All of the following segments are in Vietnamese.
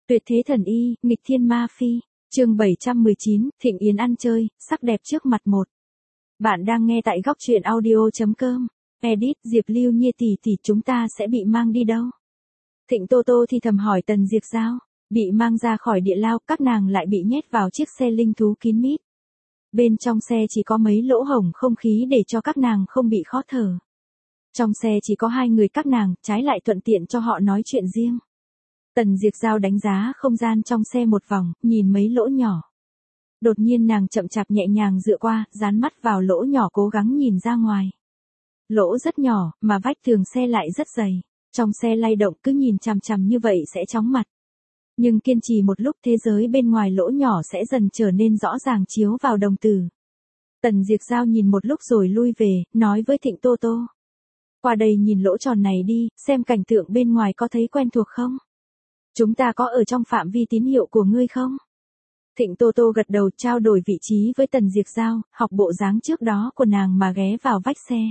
Tuyệt thế thần y, nghịch thiên ma phi. Chương 719, Thịnh Yến ăn chơi, sắc đẹp trước mặt một. Bạn đang nghe tại góc truyện audio.com. Edit, Diệp Lưu Nhiên tỷ chúng ta sẽ bị mang đi đâu? Thịnh Tô Tô thì thầm hỏi Tần Diệp Giao. Bị mang ra khỏi địa lao, các nàng lại bị nhét vào chiếc xe linh thú kín mít. Bên trong xe chỉ có mấy lỗ hổng không khí để cho các nàng không bị khó thở. Trong xe chỉ có hai người các nàng, trái lại thuận tiện cho họ nói chuyện riêng. Tần Diệp Giao đánh giá không gian trong xe một vòng, nhìn mấy lỗ nhỏ. Đột nhiên nàng chậm chạp nhẹ nhàng dựa qua, dán mắt vào lỗ nhỏ cố gắng nhìn ra ngoài. Lỗ rất nhỏ, mà vách tường xe lại rất dày. Trong xe lay động cứ nhìn chằm chằm như vậy sẽ chóng mặt. Nhưng kiên trì một lúc thế giới bên ngoài lỗ nhỏ sẽ dần trở nên rõ ràng chiếu vào đồng tử. Tần Diệp Giao nhìn một lúc rồi lui về, nói với Thịnh Tô Tô. Qua đây nhìn lỗ tròn này đi, xem cảnh tượng bên ngoài có thấy quen thuộc không? Chúng ta có ở trong phạm vi tín hiệu của ngươi không? Thịnh Tô Tô gật đầu trao đổi vị trí với Tần Diệp Giao, học bộ dáng trước đó của nàng mà ghé vào vách xe.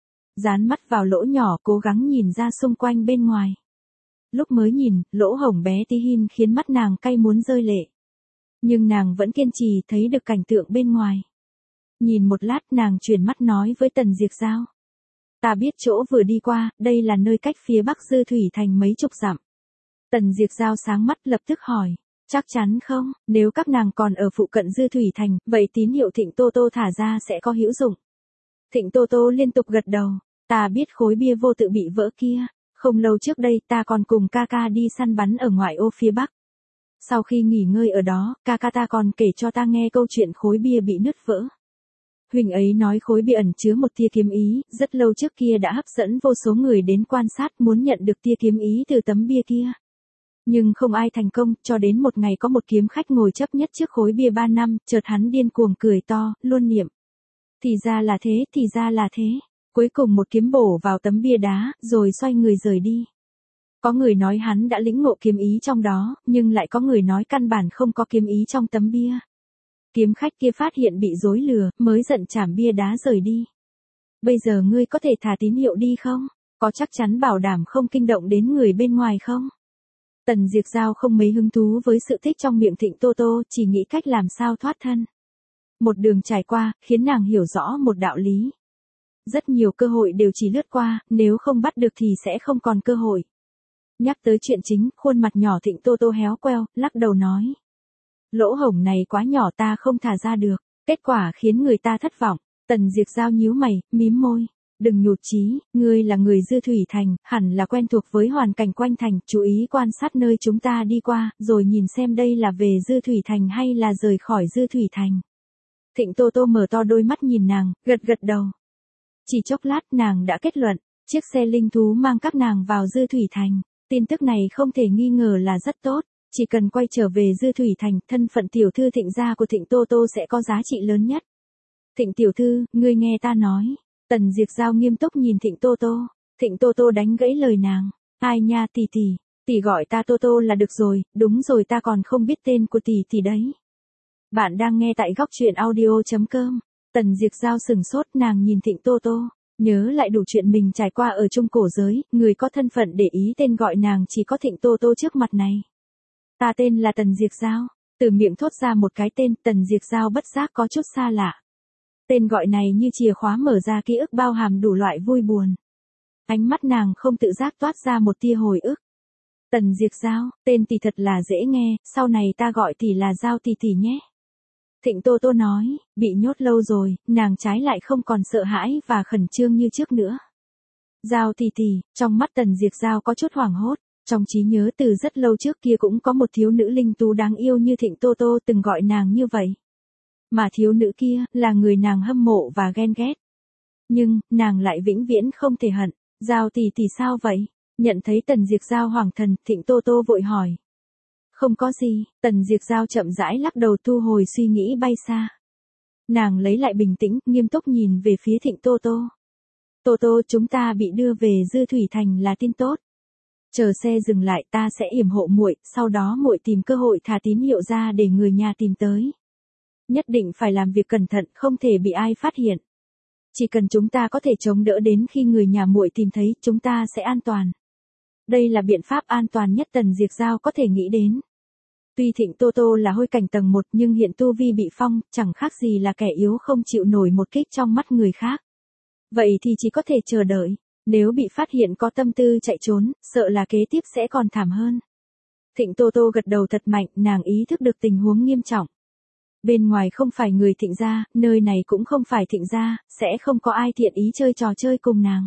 Dán mắt vào lỗ nhỏ cố gắng nhìn ra xung quanh bên ngoài. Lúc mới nhìn, lỗ hổng bé tí hin khiến mắt nàng cay muốn rơi lệ. Nhưng nàng vẫn kiên trì thấy được cảnh tượng bên ngoài. Nhìn một lát nàng chuyển mắt nói với Tần Diệp Giao. Ta biết chỗ vừa đi qua, đây là nơi cách phía bắc Dư Thủy Thành mấy chục dặm. Tần Diệp Giao sáng mắt lập tức hỏi. Chắc chắn không, nếu các nàng còn ở phụ cận Dư Thủy Thành, vậy tín hiệu Thịnh Tô Tô thả ra sẽ có hữu dụng. Thịnh Tô Tô liên tục gật đầu. Ta biết khối bia vô tự bị vỡ kia. Không lâu trước đây ta còn cùng ca ca đi săn bắn ở ngoại ô phía bắc. Sau khi nghỉ ngơi ở đó, ca ca ta còn kể cho ta nghe câu chuyện khối bia bị nứt vỡ. Huynh ấy nói khối bia ẩn chứa một tia kiếm ý, rất lâu trước kia đã hấp dẫn vô số người đến quan sát muốn nhận được tia kiếm ý từ tấm bia kia. Nhưng không ai thành công, cho đến một ngày có một kiếm khách ngồi chấp nhất trước khối bia 3 năm, chợt hắn điên cuồng cười to, luôn niệm. Thì ra là thế, thì ra là thế. Cuối cùng một kiếm bổ vào tấm bia đá, rồi xoay người rời đi. Có người nói hắn đã lĩnh ngộ kiếm ý trong đó, nhưng lại có người nói căn bản không có kiếm ý trong tấm bia. Kiếm khách kia phát hiện bị dối lừa, mới giận chảm bia đá rời đi. Bây giờ ngươi có thể thả tín hiệu đi không? Có chắc chắn bảo đảm không kinh động đến người bên ngoài không? Tần Diệp Giao không mấy hứng thú với sự thích trong miệng Thịnh Tô Tô, chỉ nghĩ cách làm sao thoát thân. Một đường trải qua, khiến nàng hiểu rõ một đạo lý. Rất nhiều cơ hội đều chỉ lướt qua, nếu không bắt được thì sẽ không còn cơ hội. Nhắc tới chuyện chính, khuôn mặt nhỏ Thịnh Tô Tô héo queo, lắc đầu nói. Lỗ hổng này quá nhỏ ta không thả ra được, kết quả khiến người ta thất vọng. Tần Diệp Giao nhíu mày, mím môi. Đừng nhụt chí, ngươi là người Dư Thủy Thành, hẳn là quen thuộc với hoàn cảnh quanh thành, chú ý quan sát nơi chúng ta đi qua, rồi nhìn xem đây là về Dư Thủy Thành hay là rời khỏi Dư Thủy Thành. Thịnh Tô Tô mở to đôi mắt nhìn nàng, gật gật đầu. Chỉ chốc lát nàng đã kết luận, chiếc xe linh thú mang các nàng vào Dư Thủy Thành. Tin tức này không thể nghi ngờ là rất tốt, chỉ cần quay trở về Dư Thủy Thành, thân phận tiểu thư Thịnh gia của Thịnh Tô Tô sẽ có giá trị lớn nhất. Thịnh tiểu thư, ngươi nghe ta nói. Tần Diệp Giao nghiêm túc nhìn Thịnh Tô Tô. Thịnh Tô Tô đánh gãy lời nàng. Ai nha tỷ gọi ta Tô Tô là được rồi, đúng rồi ta còn không biết tên của tỷ đấy. Bạn đang nghe tại góc truyện audio.com. Tần Diệp Giao sừng sốt nàng nhìn Thịnh Tô Tô. Nhớ lại đủ chuyện mình trải qua ở trung cổ giới, người có thân phận để ý tên gọi nàng chỉ có Thịnh Tô Tô trước mặt này. Ta tên là Tần Diệp Giao. Từ miệng thốt ra một cái tên, Tần Diệp Giao bất giác có chút xa lạ. Tên gọi này như chìa khóa mở ra ký ức bao hàm đủ loại vui buồn. Ánh mắt nàng không tự giác toát ra một tia hồi ức. Tần Diệp Giao, tên tỷ thật là dễ nghe, sau này ta gọi tỷ là Giao tỷ nhé. Thịnh Tô Tô nói, bị nhốt lâu rồi, nàng trái lại không còn sợ hãi và khẩn trương như trước nữa. Giao tỷ, trong mắt Tần Diệp Giao có chút hoảng hốt, trong trí nhớ từ rất lâu trước kia cũng có một thiếu nữ linh tú đáng yêu như Thịnh Tô Tô từng gọi nàng như vậy. Mà thiếu nữ kia, là người nàng hâm mộ và ghen ghét. Nhưng, nàng lại vĩnh viễn không thể hận. Giao tỷ sao vậy? Nhận thấy Tần Diệp Giao hoảng thần, Thịnh Tô Tô vội hỏi. Không có gì, Tần Diệp Giao chậm rãi lắc đầu thu hồi suy nghĩ bay xa. Nàng lấy lại bình tĩnh, nghiêm túc nhìn về phía Thịnh Tô Tô. Tô Tô chúng ta bị đưa về Dư Thủy Thành là tin tốt. Chờ xe dừng lại ta sẽ yểm hộ muội, sau đó muội tìm cơ hội thả tín hiệu ra để người nhà tìm tới. Nhất định phải làm việc cẩn thận, không thể bị ai phát hiện. Chỉ cần chúng ta có thể chống đỡ đến khi người nhà muội tìm thấy, chúng ta sẽ an toàn. Đây là biện pháp an toàn nhất Tần Diệp Giao có thể nghĩ đến. Tuy Thịnh Tô Tô là hôi cảnh tầng 1 nhưng hiện tu vi bị phong, chẳng khác gì là kẻ yếu không chịu nổi một kích trong mắt người khác. Vậy thì chỉ có thể chờ đợi, nếu bị phát hiện có tâm tư chạy trốn, sợ là kế tiếp sẽ còn thảm hơn. Thịnh Tô Tô gật đầu thật mạnh, nàng ý thức được tình huống nghiêm trọng. Bên ngoài không phải người Thịnh gia, nơi này cũng không phải Thịnh gia, sẽ không có ai thiện ý chơi trò chơi cùng nàng.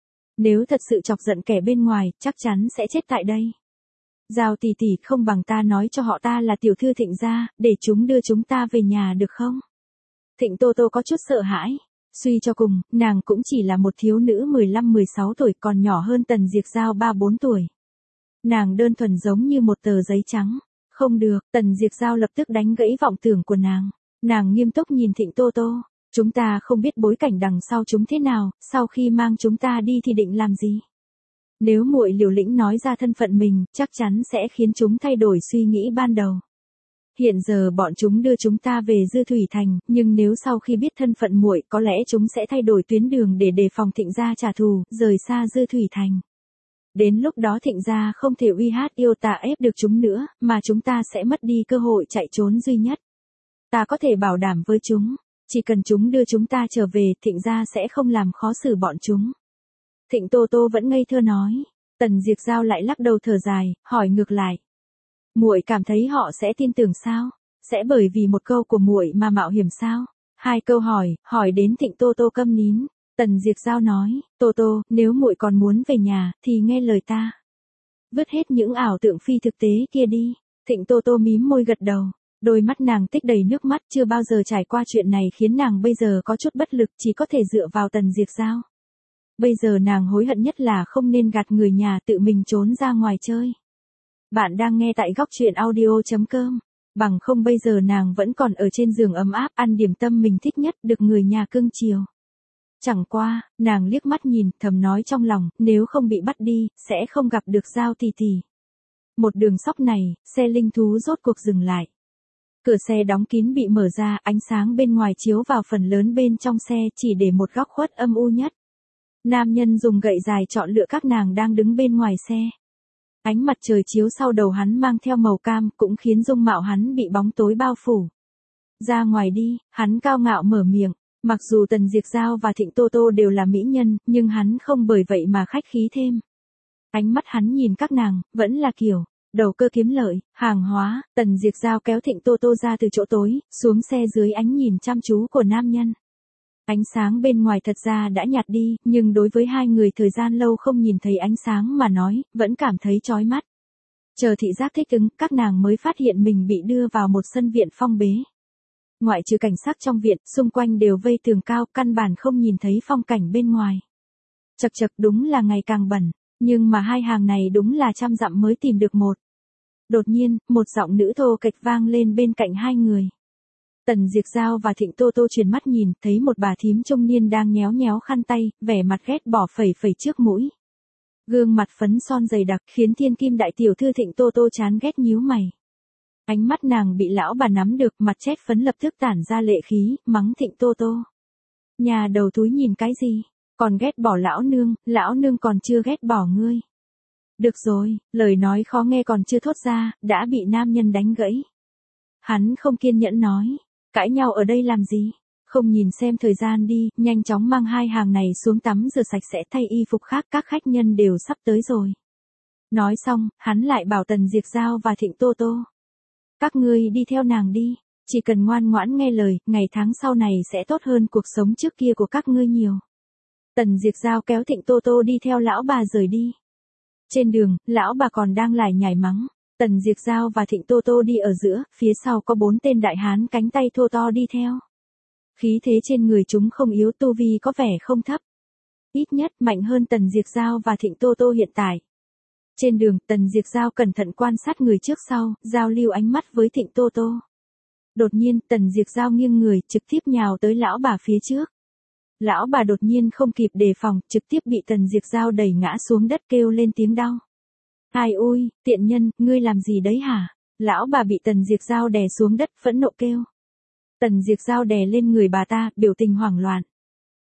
Nếu thật sự chọc giận kẻ bên ngoài, chắc chắn sẽ chết tại đây. Giao tỷ tỷ, không bằng ta nói cho họ ta là tiểu thư Thịnh gia, để chúng đưa chúng ta về nhà được không? Thịnh Tô Tô có chút sợ hãi. Suy cho cùng, nàng cũng chỉ là một thiếu nữ 15-16 tuổi, còn nhỏ hơn Tần Diệp Giao 3-4 tuổi. Nàng đơn thuần giống như một tờ giấy trắng. Không được, Tần Diệp Giao lập tức đánh gãy vọng tưởng của nàng. Nàng nghiêm túc nhìn Thịnh Tô Tô. Chúng ta không biết bối cảnh đằng sau chúng thế nào, sau khi mang chúng ta đi thì định làm gì? Nếu muội liều lĩnh nói ra thân phận mình, chắc chắn sẽ khiến chúng thay đổi suy nghĩ ban đầu. Hiện giờ bọn chúng đưa chúng ta về Dư Thủy Thành, nhưng nếu sau khi biết thân phận muội, có lẽ chúng sẽ thay đổi tuyến đường để đề phòng Thịnh gia trả thù, rời xa Dư Thủy Thành. Đến lúc đó Thịnh gia không thể uy hát yêu tà ép được chúng nữa, mà chúng ta sẽ mất đi cơ hội chạy trốn duy nhất. Ta có thể bảo đảm với chúng, chỉ cần chúng đưa chúng ta trở về, Thịnh gia sẽ không làm khó xử bọn chúng. Thịnh Tô Tô vẫn ngây thơ nói. Tần Diệp Giao lại lắc đầu thở dài, hỏi ngược lại. Muội cảm thấy họ sẽ tin tưởng sao? Sẽ bởi vì một câu của muội mà mạo hiểm sao? Hai câu hỏi đến Thịnh Tô Tô câm nín. Tần Diệp Giao nói, Tô Tô, nếu muội còn muốn về nhà, thì nghe lời ta. Vứt hết những ảo tưởng phi thực tế kia đi. Thịnh Tô Tô mím môi gật đầu. Đôi mắt nàng tích đầy nước mắt, chưa bao giờ trải qua chuyện này khiến nàng bây giờ có chút bất lực, chỉ có thể dựa vào Tần Diệp Giao. Bây giờ nàng hối hận nhất là không nên gạt người nhà, tự mình trốn ra ngoài chơi. Bạn đang nghe tại góc truyện audio.com. Bằng không bây giờ nàng vẫn còn ở trên giường ấm áp, ăn điểm tâm mình thích nhất, được người nhà cưng chiều. Chẳng qua, nàng liếc mắt nhìn, thầm nói trong lòng, nếu không bị bắt đi, sẽ không gặp được Giao tỷ tỷ. Một đường sóc này, xe linh thú rốt cuộc dừng lại. Cửa xe đóng kín bị mở ra, ánh sáng bên ngoài chiếu vào phần lớn bên trong xe, chỉ để một góc khuất âm u nhất. Nam nhân dùng gậy dài chọn lựa các nàng đang đứng bên ngoài xe. Ánh mặt trời chiếu sau đầu hắn mang theo màu cam, cũng khiến dung mạo hắn bị bóng tối bao phủ. Ra ngoài đi, hắn cao ngạo mở miệng. Mặc dù Tần Diệp Giao và Thịnh Tô Tô đều là mỹ nhân, nhưng hắn không bởi vậy mà khách khí thêm. Ánh mắt hắn nhìn các nàng, vẫn là kiểu, đầu cơ kiếm lợi, hàng hóa. Tần Diệp Giao kéo Thịnh Tô Tô ra từ chỗ tối, xuống xe dưới ánh nhìn chăm chú của nam nhân. Ánh sáng bên ngoài thật ra đã nhạt đi, nhưng đối với hai người thời gian lâu không nhìn thấy ánh sáng mà nói, vẫn cảm thấy chói mắt. Chờ thị giác thích ứng, các nàng mới phát hiện mình bị đưa vào một sân viện phong bế. Ngoại trừ cảnh sát trong viện, xung quanh đều vây tường cao, căn bản không nhìn thấy phong cảnh bên ngoài. Chật chật, đúng là ngày càng bẩn, nhưng mà hai hàng này đúng là trăm dặm mới tìm được một. Đột nhiên, một giọng nữ thô kệch vang lên bên cạnh hai người. Tần Diệp Giao và Thịnh Tô Tô chuyển mắt nhìn, thấy một bà thím trung niên đang nhéo nhéo khăn tay, vẻ mặt ghét bỏ phẩy phẩy trước mũi. Gương mặt phấn son dày đặc, khiến thiên kim đại tiểu thư Thịnh Tô Tô chán ghét nhíu mày. Ánh mắt nàng bị lão bà nắm được, mặt chét phấn lập tức tản ra lệ khí, mắng Thịnh Tô Tô. Nhà đầu túi nhìn cái gì? Còn ghét bỏ lão nương còn chưa ghét bỏ ngươi. Được rồi, lời nói khó nghe còn chưa thốt ra, đã bị nam nhân đánh gãy. Hắn không kiên nhẫn nói, cãi nhau ở đây làm gì? Không nhìn xem thời gian đi, nhanh chóng mang hai hàng này xuống tắm rửa sạch sẽ thay y phục khác, các khách nhân đều sắp tới rồi. Nói xong, hắn lại bảo Tần Diệp Giao và Thịnh Tô Tô. Các ngươi đi theo nàng đi, chỉ cần ngoan ngoãn nghe lời, ngày tháng sau này sẽ tốt hơn cuộc sống trước kia của các ngươi nhiều. Tần Diệp Giao kéo Thịnh Tô Tô đi theo lão bà rời đi. Trên đường, lão bà còn đang lải nhải mắng. Tần Diệp Giao và Thịnh Tô Tô đi ở giữa, phía sau có 4 tên đại hán cánh tay thô to đi theo. Khí thế trên người chúng không yếu, tu vi có vẻ không thấp. Ít nhất mạnh hơn Tần Diệp Giao và Thịnh Tô Tô hiện tại. Trên đường, Tần Diệp Giao cẩn thận quan sát người trước sau, giao lưu ánh mắt với Thịnh Tô Tô. Đột nhiên, Tần Diệp Giao nghiêng người, trực tiếp nhào tới lão bà phía trước. Lão bà đột nhiên không kịp đề phòng, trực tiếp bị Tần Diệp Giao đẩy ngã xuống đất kêu lên tiếng đau. Ai ôi, tiện nhân, ngươi làm gì đấy hả? Lão bà bị Tần Diệp Giao đè xuống đất, phẫn nộ kêu. Tần Diệp Giao đè lên người bà ta, biểu tình hoảng loạn.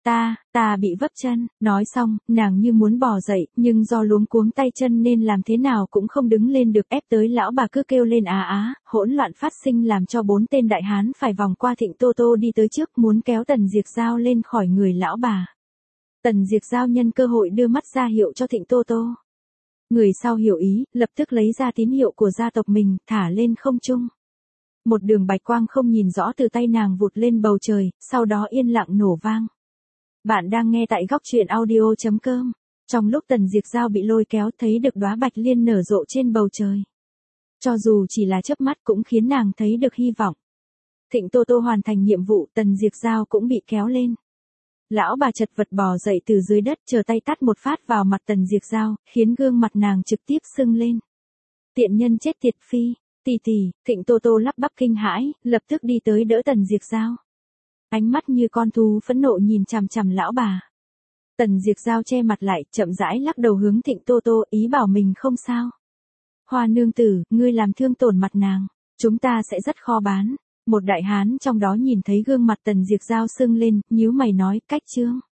Ta bị vấp chân, nói xong, nàng như muốn bò dậy, nhưng do luống cuống tay chân nên làm thế nào cũng không đứng lên được, ép tới lão bà cứ kêu lên hỗn loạn phát sinh làm cho 4 tên đại hán phải vòng qua Thịnh Tô Tô đi tới trước muốn kéo Tần Diệc Giao lên khỏi người lão bà. Tần Diệc Giao nhân cơ hội đưa mắt ra hiệu cho Thịnh Tô Tô. Người sau hiểu ý, lập tức lấy ra tín hiệu của gia tộc mình, thả lên không trung. Một đường bạch quang không nhìn rõ từ tay nàng vụt lên bầu trời, sau đó yên lặng nổ vang. Bạn đang nghe tại góc truyện audio.com. Trong lúc Tần Diệc Giao bị lôi kéo thấy được đóa bạch liên nở rộ trên bầu trời. Cho dù chỉ là chớp mắt cũng khiến nàng thấy được hy vọng. Thịnh Tô Tô hoàn thành nhiệm vụ, Tần Diệc Giao cũng bị kéo lên. Lão bà chật vật bò dậy từ dưới đất, chờ tay tát một phát vào mặt Tần Diệc Giao, khiến gương mặt nàng trực tiếp sưng lên. Tiện nhân chết tiệt phi, tỷ, Thịnh Tô Tô lắp bắp kinh hãi, lập tức đi tới đỡ Tần Diệc Giao. Ánh mắt như con thú phẫn nộ nhìn chằm chằm lão bà. Tần Diệc Giao che mặt lại, chậm rãi lắc đầu hướng Thịnh Tô Tô, ý bảo mình không sao. Hoa nương tử, ngươi làm thương tổn mặt nàng, chúng ta sẽ rất khó bán. Một đại hán trong đó nhìn thấy gương mặt Tần Diệc Giao sưng lên, nhíu mày nói, cách trương.